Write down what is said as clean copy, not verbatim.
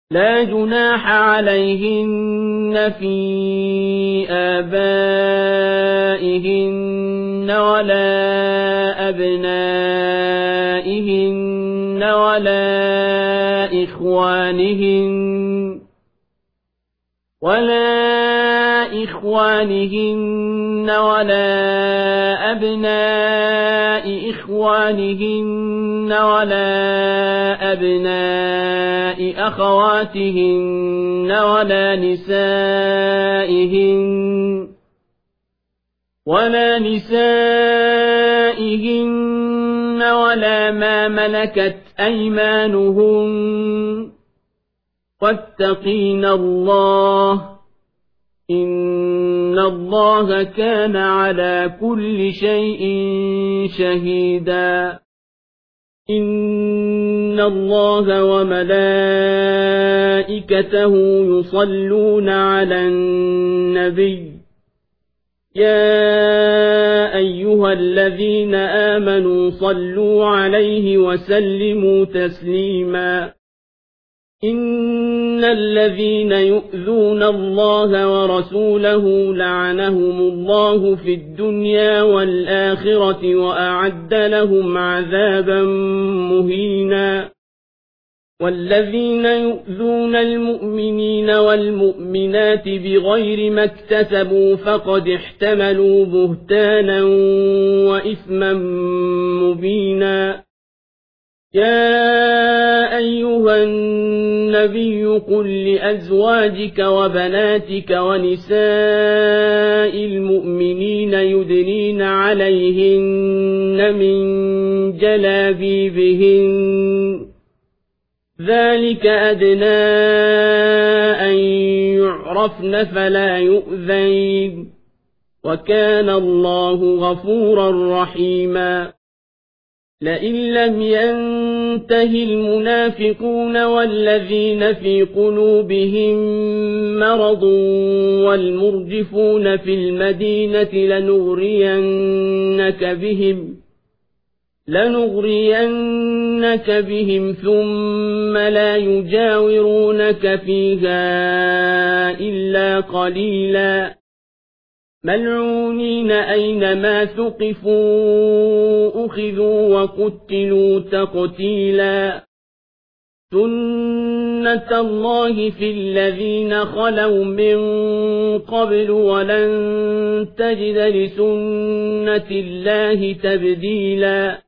لا جناح عليهن في آبائهن ولا أبنائهن ولا إخوانهن ولا أبناء إخوانهن ولا أبناء أخواتهن ولا نسائهن ولا ما ملكت أيمانهن واتقين الله إن الله كان على كل شيء شهيدا إن الله وملائكته يصلون على النبي يا أيها الذين آمنوا صلوا عليه وسلموا تسليما إن الذين يؤذون الله ورسوله لعنهم الله في الدنيا والآخرة وأعد لهم عذابا مهينا والذين يؤذون المؤمنين والمؤمنات بغير ما اكتسبوا فقد احتملوا بهتانا وإثما مبينا يا أيها النبي قل لأزواجك وبناتك ونساء المؤمنين يدنين عليهن من جلابيبهن ذلك أدنى أن يعرفن فلا يؤذين وكان الله غفورا رحيما لئن لم ينته المنافقون والذين في قلوبهم مرض والمرجفون في المدينة لنغرينك بهم ثم لا يجاورونك فيها إلا قليلا ملعونين أينما ثقفوا أخذوا وقتلوا تقتيلا سنة الله في الذين خلوا من قبل ولن تجد لسنة الله تبديلا